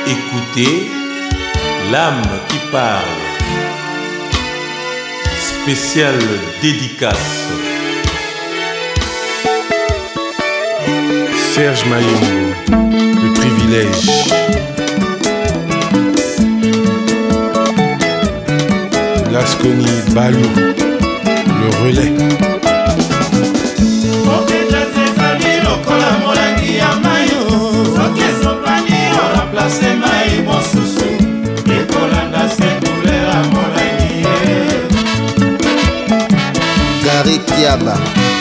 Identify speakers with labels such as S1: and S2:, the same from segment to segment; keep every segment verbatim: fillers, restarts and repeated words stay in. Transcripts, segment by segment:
S1: écouter l'âme qui parle. Spéciale dédicace.
S2: Serge Mayombo, le privilège. Lasconi Balou, le relais.
S3: Gary Kiaba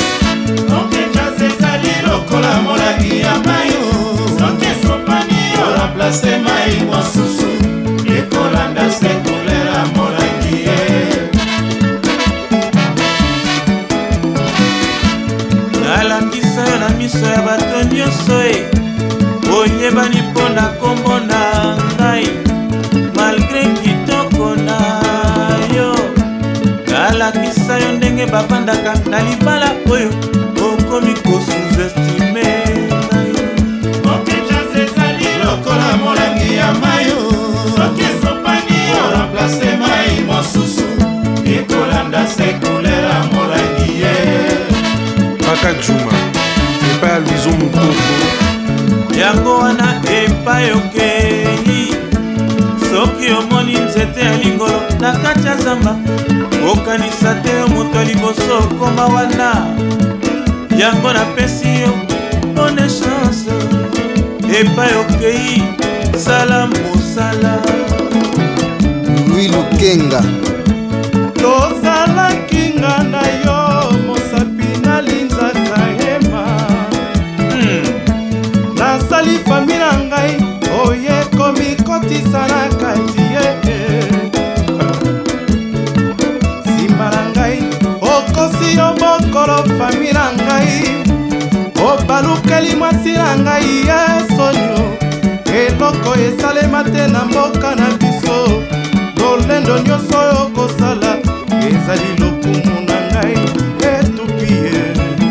S1: nalakisa yo na miso ya bato nyonso e oyebani mpo na kombo na ngai malgré kitoko na yo nalakisa yo ndenge bavandaka na libala oyo okomi kosuzestime ngai
S4: okechas ezali lokola molangi ya mayo soki esopani oramplace mai mosusu ekolanda sekulera molangi ye
S2: Paka Juma, epai ya Louison Mukoko.
S1: yango wana epai okei soki omoni nzete ya lingolo na kati ya zamba okanisa te yo moto liboso okoma wana yango napesi yo bonne chance epai okei sala mosala
S3: Louis Lukenga
S4: tozalaki nga na yo mosapi nalinzaka hema nasali fami na ngai oye komikotisa na kati ye nsima na ngai okosi yo bokolo fami na ngai obalukeli mwasi na ngai ye sonio eloko esalema te na mboka na biso lolendo nyonso oyo okosala ezali lokumu na ngai etupi ye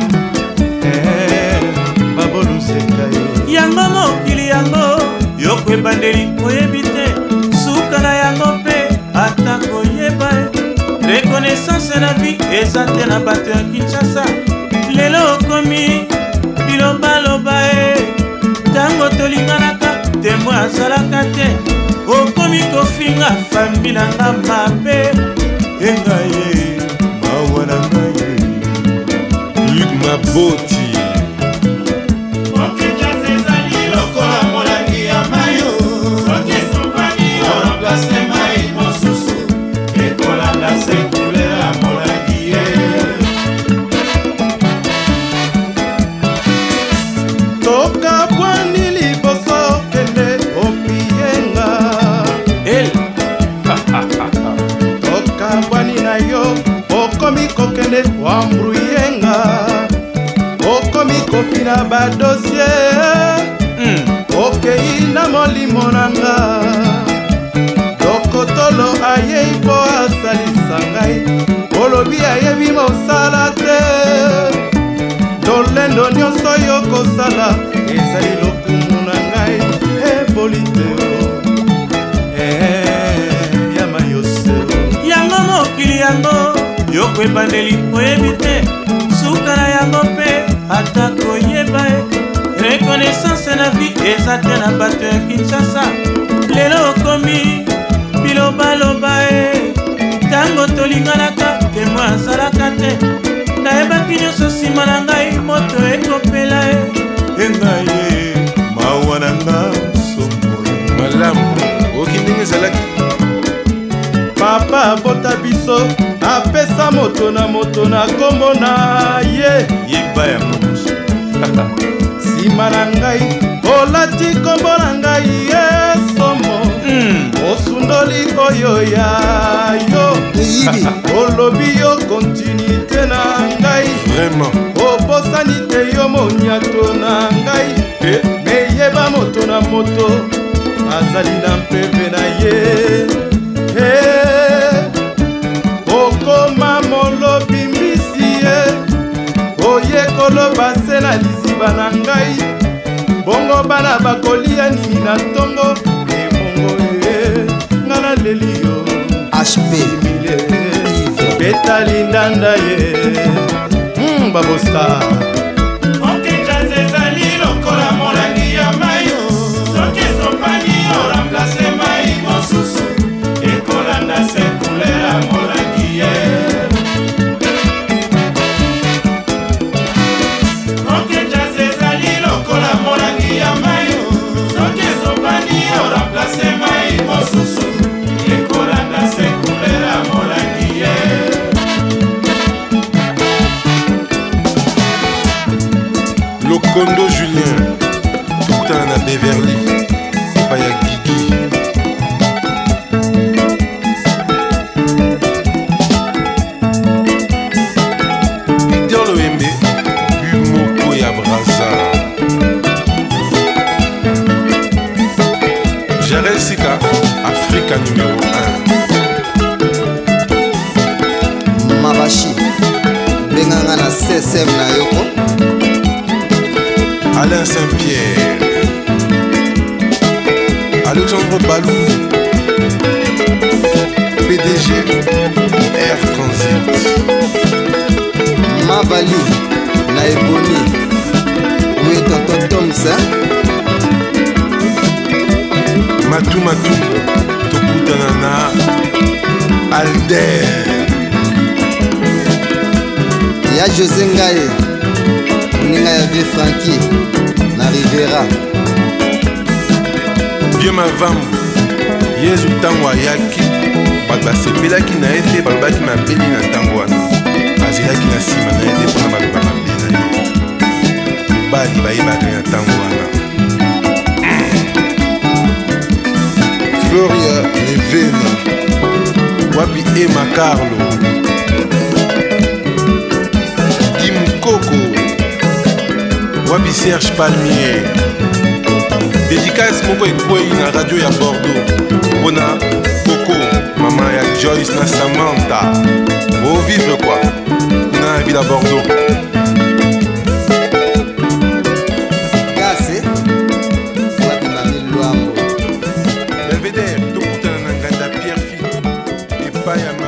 S4: baboluseka ye
S1: yango mokili yango yoko ebandeli oyebi te suka na yango mpe ata koyeba e rekonaissance na vie eza te na bato ya kinshasa lelo okomi bilobaloba e ntango tolinganaka temo azalaka te okomi kofinga fami na nga mabe engaye mawa na ngai
S2: Luc Maboti.
S4: okomi kokende wambruyenga okomi kofina badossier okei na molimo nanga dokotolo ayei mpo asalisa ngai olobi ayebi mosala te tolendo nyonso yo kosala ezali lokumu na ngai eboli te yama yose
S1: yango mokili yango yoko ebandeli oyebi te suka na yango mpe ata koyeba e rekonaissance na vie eza te na bato ya kinshasa lelo okomi bilobaloba e ntango tolinganaka temo azalaka te nayebaki nyonso nsima na ngai moto ekopela e engai ye mawa na nga somoyo
S2: malamu oki ndenge ezalaki
S4: papa abota biso apesa moto na moto na kombo na ye
S1: yeba ya mokoso
S4: nsima na ngai olati kombo na ngai ye somo osundoli oyo ya yo olobi yo kontinuité na ngai
S2: vraiment
S4: obosani te yo moniato na ngai meyeba moto na moto azali na mpeve na ye okoma molobi mbisi ye oye koloba se na liziba na ngai bongo bana bakolia nini na ntongo bongo e ngana lelio
S3: H P
S4: betali ndanda ye babosta
S1: Okenjaz ezali lokola molangi ya mai soki esopani oramplace mai mosusu ekolanda se couleur ya molangi ye Okenjaz ezali lokola molangi ya mai soki esopani oramplace mai mosusu ekolanda se couleur ya molangi ye
S2: Lokondo Julien Toukutana na Beverly Paya Gigi Peter Loembe Bumoko ya Braza Jarel Sika Africa numéro un
S3: Mabashi benganga na C S M na yoko
S2: Alain Saint-Pierre Alexandre Balou P D G Air Transit
S3: Mavali na Eboni oui tonton Tomsa
S2: Matou Matou Tokutana na Alder
S3: ya José Ngaye Ninga ya vie Frankie na Rivera
S2: Vieux Mavambu Yezu ntango ayaki bato basepelaki na ye te balobaki mabeli na ntango wana azelaki na nsima na ye te mpona baloba mabe na ye mobali bayebaki na ntango wana Floria Revena wapi Emma Carlo Dimukoko wapi Serge Palmier dédicace moko ekwei na radio ya Bordeaux mpona Coco mama ya Joyce na Samantha o vivre quoi na ville à Bordeaux
S3: Gase wapi mami Luambo
S2: Belvedere tokutana na nganda Pierre Philippe epai ya